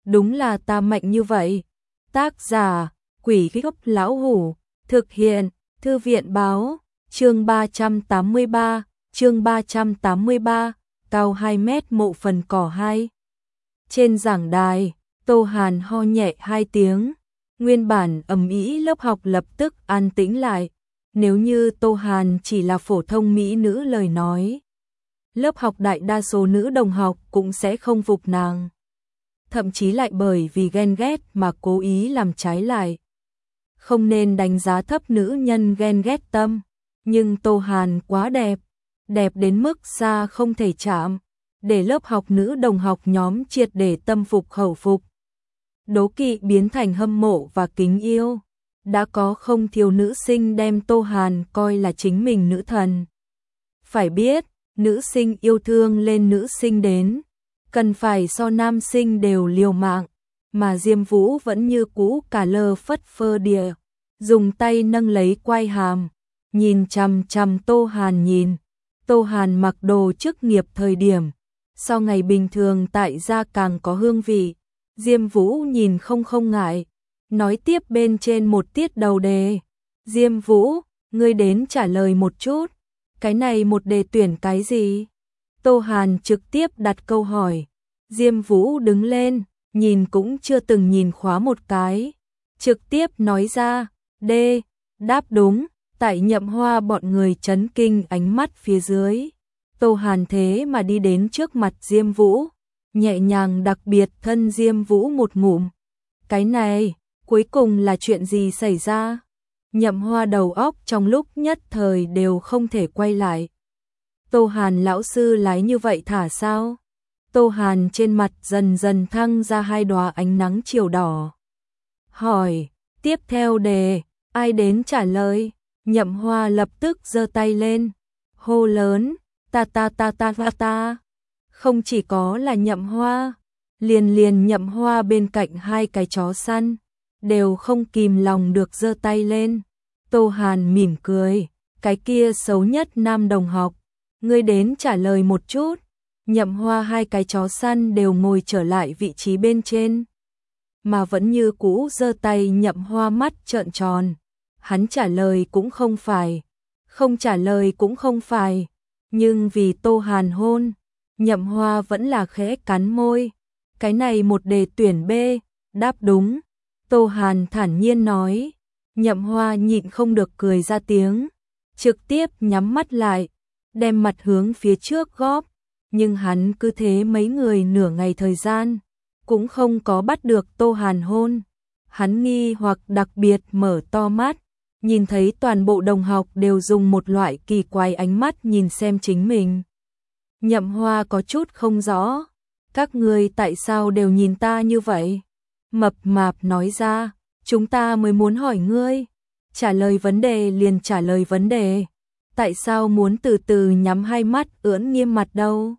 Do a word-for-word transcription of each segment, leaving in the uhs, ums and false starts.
đúng là ta mạnh như vậy. Tác giả, Quỷ Gốc Lão Hủ, thực hiện, Thư viện báo, chương ba trăm tám mươi ba, chương ba trăm tám mươi ba, cao hai mét mộ phần cỏ hai. Trên giảng đài, Tô Hàn ho nhẹ hai tiếng, nguyên bản ầm ĩ lớp học lập tức an tĩnh lại. Nếu như Tô Hàn chỉ là phổ thông mỹ nữ lời nói, lớp học đại đa số nữ đồng học cũng sẽ không phục nàng. Thậm chí lại bởi vì ghen ghét mà cố ý làm trái lại. Không nên đánh giá thấp nữ nhân ghen ghét tâm, nhưng Tô Hàn quá đẹp, đẹp đến mức xa không thể chạm, để lớp học nữ đồng học nhóm triệt để tâm phục khẩu phục. Đố kỵ biến thành hâm mộ và kính yêu. Đã có không thiếu nữ sinh đem Tô Hàn coi là chính mình nữ thần. Phải biết, nữ sinh yêu thương lên nữ sinh đến, cần phải so nam sinh đều liều mạng, mà Diêm Vũ vẫn như cũ cả lơ phất phơ đìa, dùng tay nâng lấy quai hàm, nhìn chằm chằm Tô Hàn nhìn. Tô Hàn mặc đồ chức nghiệp thời điểm, so ngày bình thường tại gia càng có hương vị. Diêm Vũ nhìn không không ngại, nói tiếp bên trên một tiết đầu đề. Diêm Vũ, ngươi đến trả lời một chút, cái này một đề tuyển cái gì? Tô Hàn trực tiếp đặt câu hỏi. Diêm Vũ đứng lên, nhìn cũng chưa từng nhìn khóa một cái, trực tiếp nói ra, D, đáp đúng. Tại Nhậm Hoa bọn người chấn kinh ánh mắt phía dưới, Tô Hàn thế mà đi đến trước mặt Diêm Vũ, nhẹ nhàng đặc biệt thân Diêm Vũ một ngụm. Cái này, cuối cùng là chuyện gì xảy ra? Nhậm Hoa đầu óc trong lúc nhất thời đều không thể quay lại. Tô Hàn lão sư lái như vậy thả sao? Tô Hàn trên mặt dần dần thăng ra hai đóa ánh nắng chiều đỏ. Hỏi, tiếp theo đề, ai đến trả lời? Nhậm Hoa lập tức giơ tay lên, hô lớn, ta ta ta ta ta ta. Không chỉ có là Nhậm Hoa, liền liền Nhậm Hoa bên cạnh hai cái chó săn, đều không kìm lòng được giơ tay lên. Tô Hàn mỉm cười, cái kia xấu nhất nam đồng học, ngươi đến trả lời một chút. Nhậm Hoa hai cái chó săn đều ngồi trở lại vị trí bên trên, mà vẫn như cũ giơ tay. Nhậm Hoa mắt trợn tròn, hắn trả lời cũng không phải, không trả lời cũng không phải, nhưng vì Tô Hàn hôn, Nhậm Hoa vẫn là khẽ cắn môi. Cái này một đề tuyển B, đáp đúng. Tô Hàn thản nhiên nói. Nhậm Hoa nhịn không được cười ra tiếng, trực tiếp nhắm mắt lại, đem mặt hướng phía trước góp, nhưng hắn cứ thế mấy người nửa ngày thời gian, cũng không có bắt được Tô Hàn hôn. Hắn nghi hoặc đặc biệt mở to mắt, nhìn thấy toàn bộ đồng học đều dùng một loại kỳ quái ánh mắt nhìn xem chính mình. Nhậm Hoa có chút không rõ, các ngươi tại sao đều nhìn ta như vậy? Mập mạp nói ra, chúng ta mới muốn hỏi ngươi, trả lời vấn đề liền trả lời vấn đề, tại sao muốn từ từ nhắm hai mắt ưỡn nghiêm mặt đâu?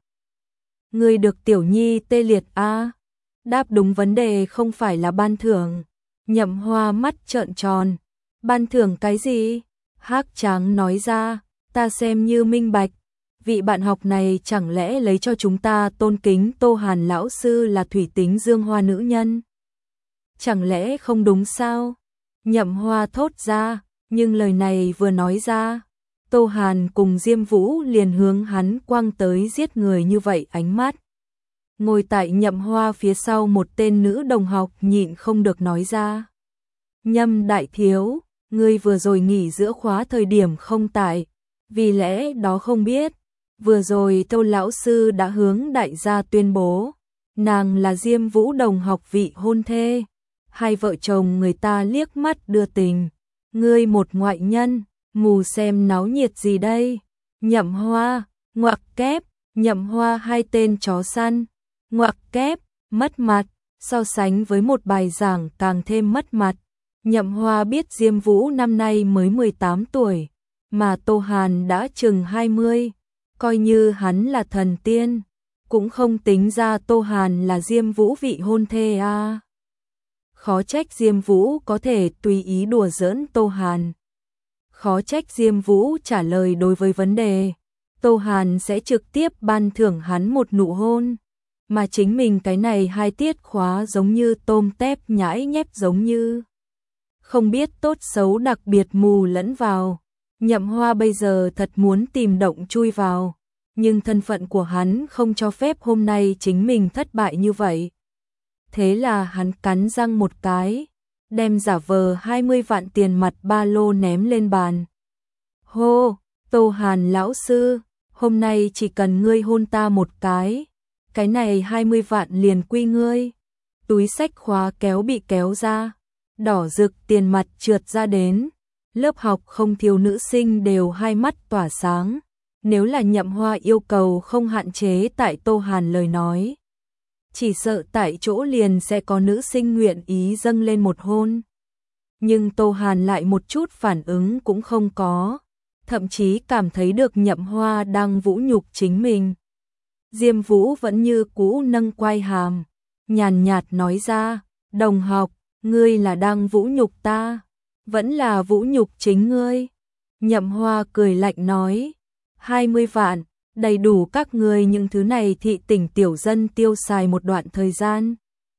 Ngươi được tiểu nhi tê liệt a? Đáp đúng vấn đề không phải là ban thưởng. Nhậm Hoa mắt trợn tròn, ban thưởng cái gì? Hắc Tráng nói ra, ta xem như minh bạch, vị bạn học này chẳng lẽ lấy cho chúng ta tôn kính Tô Hàn lão sư là thủy tính dương hoa nữ nhân? Chẳng lẽ không đúng sao? Nhậm Hoa thốt ra, nhưng lời này vừa nói ra, Tô Hàn cùng Diêm Vũ liền hướng hắn quăng tới giết người như vậy ánh mắt. Ngồi tại Nhậm Hoa phía sau một tên nữ đồng học nhịn không được nói ra. Nhâm đại thiếu, ngươi vừa rồi nghỉ giữa khóa thời điểm không tại, vì lẽ đó không biết. Vừa rồi Tô lão sư đã hướng đại gia tuyên bố, nàng là Diêm Vũ đồng học vị hôn thê. Hai vợ chồng người ta liếc mắt đưa tình. Ngươi một ngoại nhân, mù xem náo nhiệt gì đây? Nhậm Hoa, ngoặc kép, Nhậm Hoa hai tên chó săn, ngoặc kép, mất mặt, so sánh với một bài giảng càng thêm mất mặt. Nhậm Hoa biết Diêm Vũ năm nay mới mười tám tuổi, mà Tô Hàn đã chừng hai mươi, coi như hắn là thần tiên, cũng không tính ra Tô Hàn là Diêm Vũ vị hôn thê a. À. Khó trách Diêm Vũ có thể tùy ý đùa giỡn Tô Hàn. Khó trách Diêm Vũ trả lời đối với vấn đề, Tô Hàn sẽ trực tiếp ban thưởng hắn một nụ hôn. mà chính mình cái này hai tiết khóa giống như tôm tép nhãi nhép giống như không biết tốt xấu đặc biệt mù lẫn vào. Nhậm Hoa bây giờ thật muốn tìm động chui vào, nhưng thân phận của hắn không cho phép hôm nay chính mình thất bại như vậy. Thế là hắn cắn răng một cái, đem giả vờ hai mươi vạn tiền mặt ba lô ném lên bàn. Hô, Tô Hàn lão sư, hôm nay chỉ cần ngươi hôn ta một cái, cái này hai mươi vạn liền quy ngươi. Túi xách khóa kéo bị kéo ra, đỏ rực tiền mặt trượt ra đến. Lớp học không thiếu nữ sinh đều hai mắt tỏa sáng. Nếu là Nhậm Hoa yêu cầu không hạn chế tại Tô Hàn lời nói, chỉ sợ tại chỗ liền sẽ có nữ sinh nguyện ý dâng lên một hôn. Nhưng Tô Hàn lại một chút phản ứng cũng không có, thậm chí cảm thấy được Nhậm Hoa đang vũ nhục chính mình. Diêm Vũ vẫn như cũ nâng quai hàm, nhàn nhạt nói ra, đồng học, ngươi là đang vũ nhục ta, vẫn là vũ nhục chính ngươi. Nhậm Hoa cười lạnh nói, hai mươi vạn, đầy đủ các ngươi những thứ này thị tỉnh tiểu dân tiêu xài một đoạn thời gian.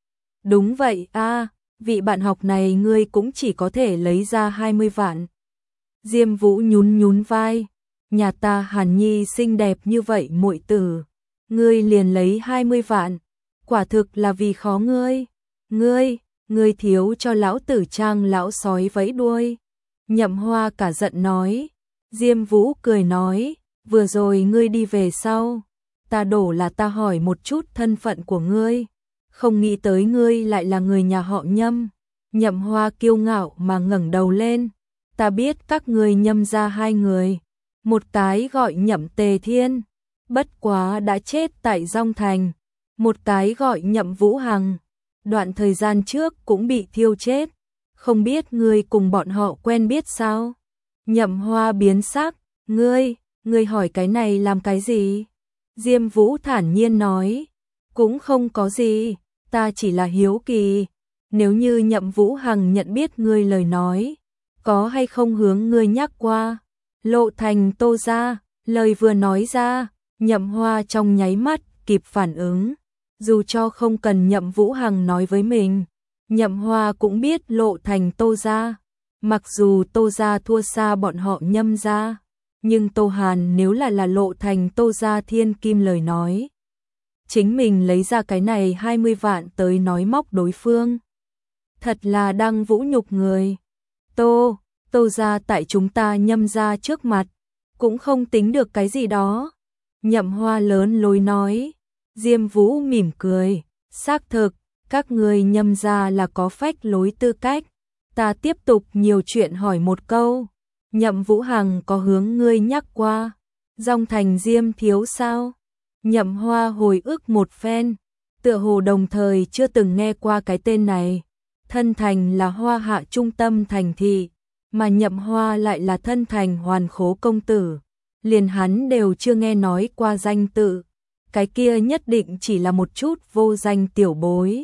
Đúng vậy a, vị bạn học này ngươi cũng chỉ có thể lấy ra hai mươi vạn. Diêm Vũ nhún nhún vai, nhà ta Hàn Nhi xinh đẹp như vậy muội tử, ngươi liền lấy hai mươi vạn, quả thực là vì khó ngươi. Ngươi, ngươi thiếu cho lão tử trang lão sói vẫy đuôi. Nhậm Hoa cả giận nói. Diêm Vũ cười nói, vừa rồi ngươi đi về sau, ta đổ là ta hỏi một chút thân phận của ngươi, không nghĩ tới ngươi lại là người nhà họ Nhâm. Nhậm Hoa kiêu ngạo mà ngẩng đầu lên, ta biết các ngươi Nhâm ra hai người, một cái gọi Nhậm Tề Thiên, bất quá đã chết tại Dong Thành, một cái gọi Nhậm Vũ Hằng, đoạn thời gian trước cũng bị thiêu chết, không biết ngươi cùng bọn họ quen biết sao? Nhậm Hoa biến sắc, ngươi, ngươi hỏi cái này làm cái gì? Diêm Vũ thản nhiên nói, cũng không có gì, ta chỉ là hiếu kỳ, nếu như Nhậm Vũ Hằng nhận biết ngươi lời nói, có hay không hướng ngươi nhắc qua? Lộ Thành Tô gia, lời vừa nói ra, Nhậm Hoa trong nháy mắt kịp phản ứng, dù cho không cần Nhậm Vũ Hằng nói với mình, Nhậm Hoa cũng biết Lộ Thành Tô gia. Mặc dù Tô gia thua xa bọn họ Nhâm gia, nhưng Tô Hàn nếu là là Lộ Thành Tô gia thiên kim lời nói, chính mình lấy ra cái này hai mươi vạn tới nói móc đối phương, thật là đang vũ nhục người. Tô, Tô gia tại chúng ta Nhâm gia trước mặt, cũng không tính được cái gì đó. Nhậm Hoa lớn lối nói. Diêm Vũ mỉm cười, xác thực, các người Nhâm gia là có phách lối tư cách. Ta tiếp tục nhiều chuyện hỏi một câu, Nhậm Vũ Hằng có hướng ngươi nhắc qua Dong Thành Diêm thiếu sao? Nhậm Hoa hồi ức một phen, tựa hồ đồng thời chưa từng nghe qua cái tên này. Thân thành là Hoa Hạ trung tâm thành thị, mà Nhậm Hoa lại là thân thành Hoàn Khố công tử, liền hắn đều chưa nghe nói qua danh tự, cái kia nhất định chỉ là một chút vô danh tiểu bối.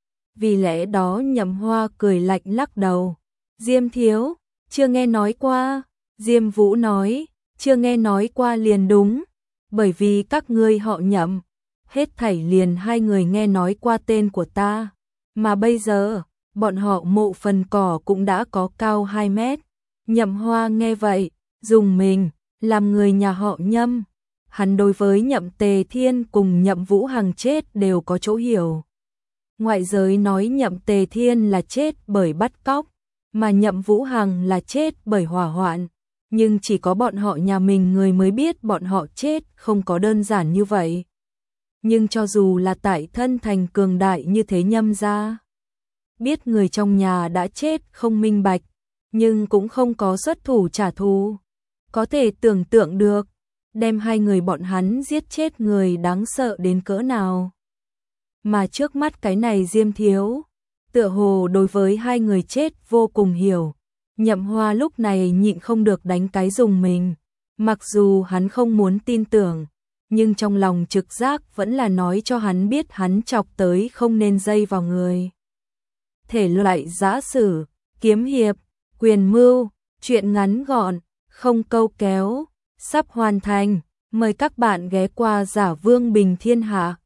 Vì lẽ đó Nhậm Hoa cười lạnh lắc đầu. Diêm thiếu, chưa nghe nói qua. Diêm Vũ nói, chưa nghe nói qua liền đúng, bởi vì các ngươi họ Nhậm, hết thảy liền hai người nghe nói qua tên của ta, mà bây giờ, bọn họ mộ phần cỏ cũng đã có cao hai mét. Nhậm Hoa nghe vậy, dùng mình, làm người nhà họ Nhâm, hắn đối với Nhậm Tề Thiên cùng Nhậm Vũ Hằng chết đều có chỗ hiểu. Ngoại giới nói Nhậm Tề Thiên là chết bởi bắt cóc, mà Nhậm Vũ Hằng là chết bởi hỏa hoạn, nhưng chỉ có bọn họ nhà mình người mới biết bọn họ chết không có đơn giản như vậy. Nhưng cho dù là tại thân thành cường đại như thế Nhâm gia, biết người trong nhà đã chết không minh bạch, nhưng cũng không có xuất thủ trả thù. Có thể tưởng tượng được, đem hai người bọn hắn giết chết người đáng sợ đến cỡ nào. Mà trước mắt cái này Diêm thiếu, tựa hồ đối với hai người chết vô cùng hiểu. Nhậm Hoa lúc này nhịn không được đánh cái dùng mình, mặc dù hắn không muốn tin tưởng, nhưng trong lòng trực giác vẫn là nói cho hắn biết hắn chọc tới không nên dây vào người. Thể loại giã sử, kiếm hiệp, quyền mưu, truyện ngắn gọn, không câu kéo, sắp hoàn thành, mời các bạn ghé qua Giả Vương Bình Thiên Hạ.